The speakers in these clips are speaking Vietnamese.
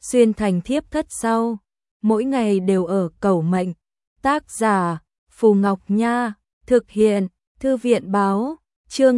xuyên thành thiếp thất sau, mỗi ngày đều ở cầu mệnh. Tác giả Phù Ngọc Nha, thực hiện Thư viện Báo, chương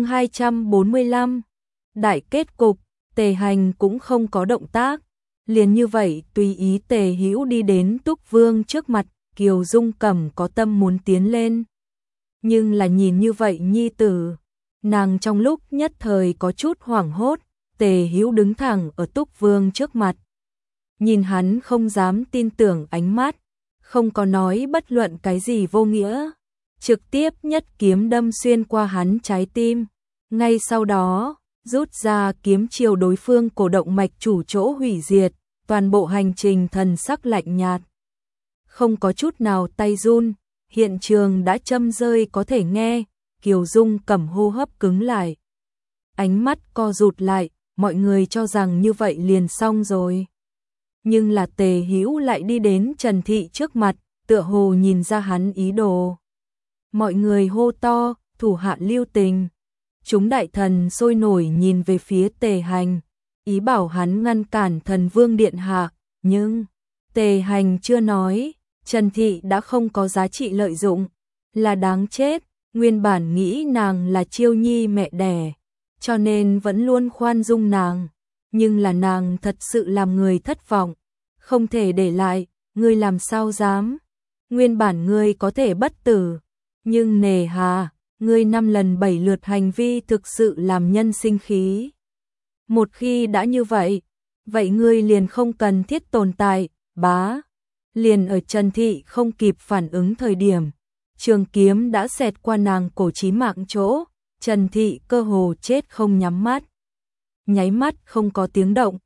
245. Đại kết cục, Tề Hành cũng không có động tác, liền như vậy tùy ý Tề Hữu đi đến Túc Vương trước mặt. Kiều Dung Cẩm có tâm muốn tiến lên, nhưng là nhìn như vậy nhi tử, nàng trong lúc nhất thời có chút hoảng hốt. Tề Hữu đứng thẳng ở Túc Vương trước mặt, nhìn hắn không dám tin tưởng ánh mắt, không có nói bất luận cái gì vô nghĩa, trực tiếp nhất kiếm đâm xuyên qua hắn trái tim, ngay sau đó rút ra kiếm chiều đối phương cổ động mạch chủ chỗ hủy diệt. Toàn bộ hành trình thần sắc lạnh nhạt, không có chút nào tay run, hiện trường đã châm rơi có thể nghe. Kiều Dung Cẩm hô hấp cứng lại, ánh mắt co rụt lại, mọi người cho rằng như vậy liền xong rồi. Nhưng là Tề Hữu lại đi đến Trần Thị trước mặt, tựa hồ nhìn ra hắn ý đồ. Mọi người hô to, thủ hạ lưu tình. Chúng đại thần sôi nổi nhìn về phía Tề Hành, ý bảo hắn ngăn cản Thần Vương điện hạ, nhưng Tề Hành chưa nói, Trần Thị đã không có giá trị lợi dụng, là đáng chết. Nguyên bản nghĩ nàng là chiêu nhi mẹ đẻ, cho nên vẫn luôn khoan dung nàng, nhưng là nàng thật sự làm người thất vọng, không thể để lại. Ngươi làm sao dám? Nguyên bản ngươi có thể bất tử, nhưng nề hà, ngươi 5 lần 7 lượt hành vi thực sự làm nhân sinh khí. Một khi đã như vậy, vậy ngươi liền không cần thiết tồn tại. Bá, liền ở Trần Thị không kịp phản ứng thời điểm, trường kiếm đã xẹt qua nàng cổ chí mạng chỗ. Trần Thị cơ hồ chết không nhắm mắt, nháy mắt không có tiếng động.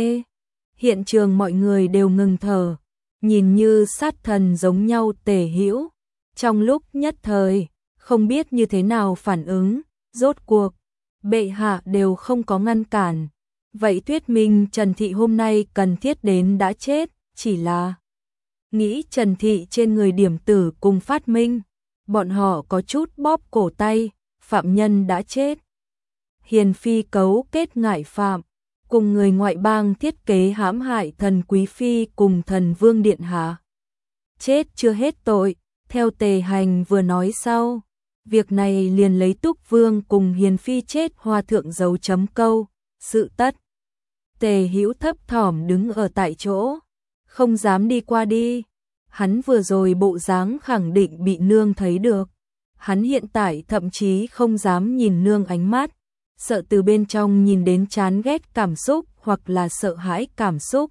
Hiện trường mọi người đều ngừng thở, nhìn như sát thần giống nhau. Tề Hữu trong lúc nhất thời không biết như thế nào phản ứng. Rốt cuộc bệ hạ đều không có ngăn cản, vậy thuyết minh Trần Thị hôm nay cần thiết đến đã chết. Chỉ là nghĩ Trần Thị trên người điểm tử cùng phát minh, bọn họ có chút bóp cổ tay. Phạm nhân đã chết, hiền phi cấu kết ngại phạm, cùng người ngoại bang thiết kế hãm hại thần quý phi cùng Thần Vương điện hạ, chết chưa hết tội. Theo Tề Hành vừa nói sau, việc này liền lấy Túc Vương cùng hiền phi chết hoa thượng dấu chấm câu. Sự tất. Tề Hữu thấp thỏm đứng ở tại chỗ, không dám đi qua đi. Hắn vừa rồi bộ dáng khẳng định bị nương thấy được. Hắn hiện tại thậm chí không dám nhìn nương ánh mắt, sợ từ bên trong nhìn đến chán ghét cảm xúc hoặc là sợ hãi cảm xúc.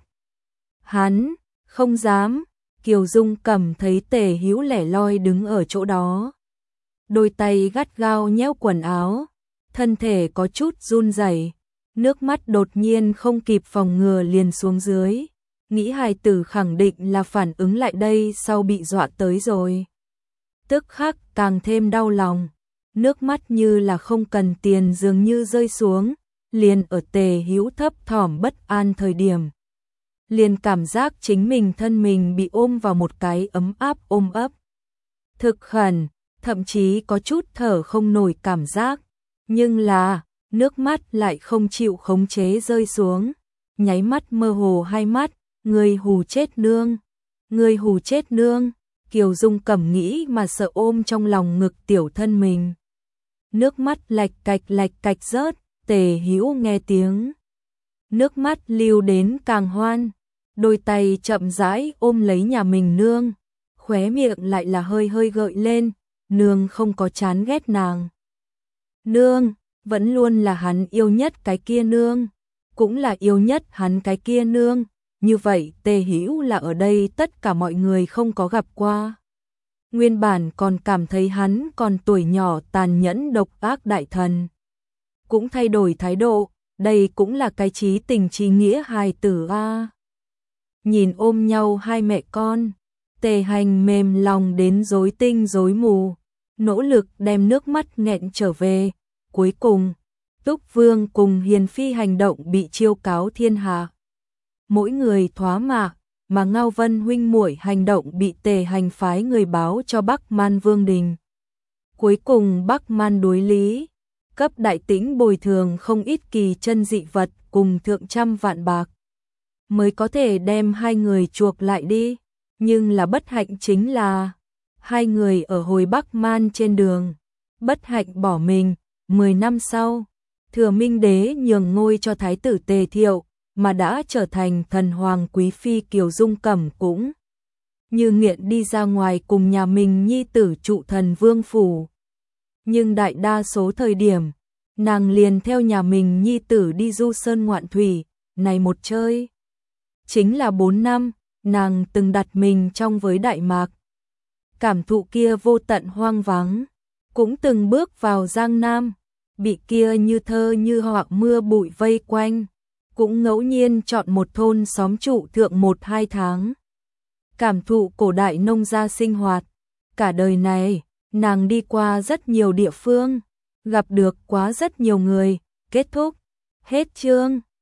Hắn không dám. Kiều Dung Cẩm thấy Tề Hữu lẻ loi đứng ở chỗ đó, đôi tay gắt gao nhéo quần áo, thân thể có chút run rẩy, nước mắt đột nhiên không kịp phòng ngừa liền xuống dưới. Nghĩ hài tử khẳng định là phản ứng lại đây sau bị dọa tới rồi. Tức khắc càng thêm đau lòng, nước mắt như là không cần tiền dường như rơi xuống. Liền ở Tề Hữu thấp thỏm bất an thời điểm, liền cảm giác chính mình thân mình bị ôm vào một cái ấm áp ôm ấp. Thực khẩn, thậm chí có chút thở không nổi cảm giác, nhưng là nước mắt lại không chịu khống chế rơi xuống, nháy mắt mơ hồ hai mắt. Người hù chết nương, người hù chết nương. Kiều Dung Cẩm nghĩ mà sợ ôm trong lòng ngực tiểu thân mình. Nước mắt lạch cạch rớt. Tề Hữu nghe tiếng nước mắt lưu đến càng hoan, đôi tay chậm rãi ôm lấy nhà mình nương, khóe miệng lại là hơi hơi gợi lên. Nương không có chán ghét nàng, nương vẫn luôn là hắn yêu nhất cái kia nương, cũng là yêu nhất hắn cái kia nương. Như vậy Tề Hữu là ở đây tất cả mọi người không có gặp qua. Nguyên bản còn cảm thấy hắn còn tuổi nhỏ tàn nhẫn độc ác đại thần, cũng thay đổi thái độ. Đây cũng là cái chí tình chí nghĩa hài tử a. Nhìn ôm nhau hai mẹ con, Tề Hành mềm lòng đến rối tinh rối mù, nỗ lực đem nước mắt nghẹn trở về. Cuối cùng Túc Vương cùng hiền phi hành động bị chiêu cáo thiên hạ, mỗi người thoá mạ, mà Ngao Vân huynh muội hành động bị Tề Hành phái người báo cho Bắc Man Vương đình. Cuối cùng Bắc Man đối lý, cấp Đại Tĩnh bồi thường không ít kỳ chân dị vật cùng thượng trăm vạn bạc. mới có thể đem hai người chuộc lại đi. Nhưng là bất hạnh chính là hai người ở hồi Bắc Man trên đường, bất hạnh bỏ mình. 10 năm sau, Thừa Minh Đế nhường ngôi cho Thái tử Tề Thiệu, mà đã trở thành thần hoàng quý phi Kiều Dung Cẩm cũng như nghiện đi ra ngoài cùng nhà mình nhi tử trụ thần vương phủ. Nhưng đại đa số thời điểm, nàng liền theo nhà mình nhi tử đi du sơn ngoạn thủy, này một chơi. Chính là 4 năm, nàng từng đặt mình trong với Đại Mạc. Cảm thụ kia vô tận hoang vắng, cũng từng bước vào Giang Nam, bị kia như thơ như họa mưa bụi vây quanh, cũng ngẫu nhiên chọn một thôn xóm trụ thượng 1-2 tháng. Cảm thụ cổ đại nông gia sinh hoạt, cả đời này, nàng đi qua rất nhiều địa phương, gặp được quá rất nhiều người, kết thúc, hết chương.